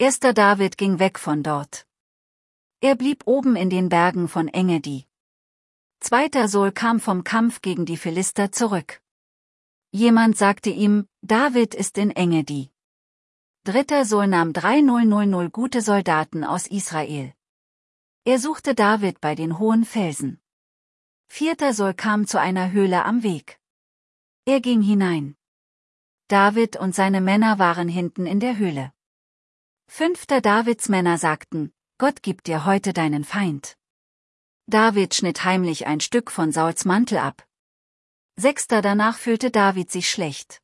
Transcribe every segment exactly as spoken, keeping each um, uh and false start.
Erster David ging weg von dort. Er blieb oben in den Bergen von Engedi. Zweiter Saul kam vom Kampf gegen die Philister zurück. Jemand sagte ihm, David ist in Engedi. Dritter Saul nahm dreitausend gute Soldaten aus Israel. Er suchte David bei den hohen Felsen. Vierter Saul kam zu einer Höhle am Weg. Er ging hinein. David und seine Männer waren hinten in der Höhle. Fünfter Davids Männer sagten, Gott gibt dir heute deinen Feind. David schnitt heimlich ein Stück von Sauls Mantel ab. Sechster danach fühlte David sich schlecht.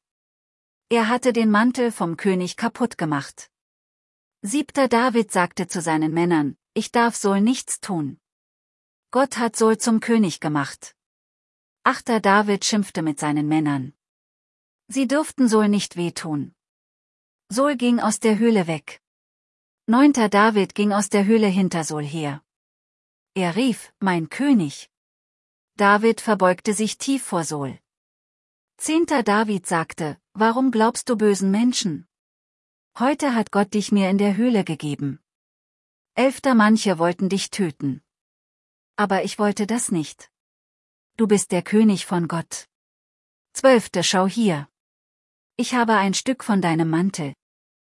Er hatte den Mantel vom König kaputt gemacht. Siebter David sagte zu seinen Männern, ich darf Saul nichts tun. Gott hat Saul zum König gemacht. Achter David schimpfte mit seinen Männern. Sie durften Saul nicht wehtun. Saul ging aus der Höhle weg. Neunter David ging aus der Höhle hinter Saul her. Er rief, mein König. David verbeugte sich tief vor Saul. Zehnter David sagte, warum glaubst du bösen Menschen? Heute hat Gott dich mir in der Höhle gegeben. Elfter manche wollten dich töten. Aber ich wollte das nicht. Du bist der König von Gott. Zwölfte schau hier. Ich habe ein Stück von deinem Mantel.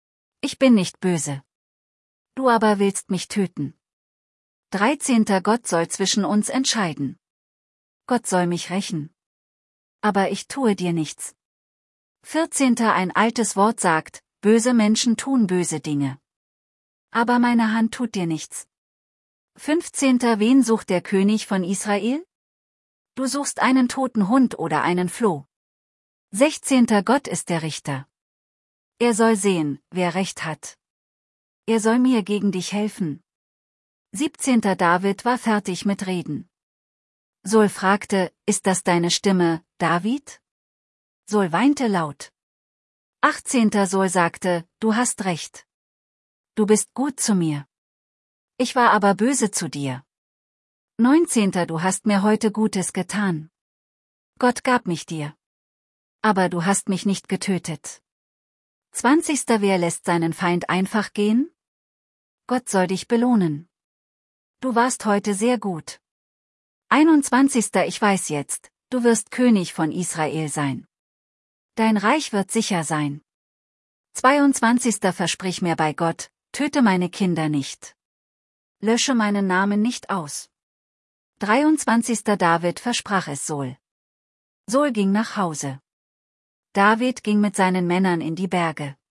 Ich bin nicht böse. Du aber willst mich töten. Dreizehnter Gott soll zwischen uns entscheiden. Gott soll mich rächen. Aber ich tue dir nichts. Vierzehnter Ein altes Wort sagt, böse Menschen tun böse Dinge. Aber meine Hand tut dir nichts. Fünfzehnter Wen sucht der König von Israel? Du suchst einen toten Hund oder einen Floh. Sechzehnter Gott ist der Richter. Er soll sehen, wer Recht hat. Er soll mir gegen dich helfen. Siebzehnter David war fertig mit Reden. Saul fragte, ist das deine Stimme, David? Saul weinte laut. Achtzehnter Saul sagte, du hast recht. Du bist gut zu mir. Ich war aber böse zu dir. Neunzehnter Du hast mir heute Gutes getan. Gott gab mich dir. Aber du hast mich nicht getötet. Zwanzigster Wer lässt seinen Feind einfach gehen? Gott soll dich belohnen. Du warst heute sehr gut. Einundzwanzigster Ich weiß jetzt, du wirst König von Israel sein. Dein Reich wird sicher sein. Zweiundzwanzigster Versprich mir bei Gott, töte meine Kinder nicht. Lösche meinen Namen nicht aus. Dreiundzwanzigster David versprach es Saul. Saul ging nach Hause. David ging mit seinen Männern in die Berge.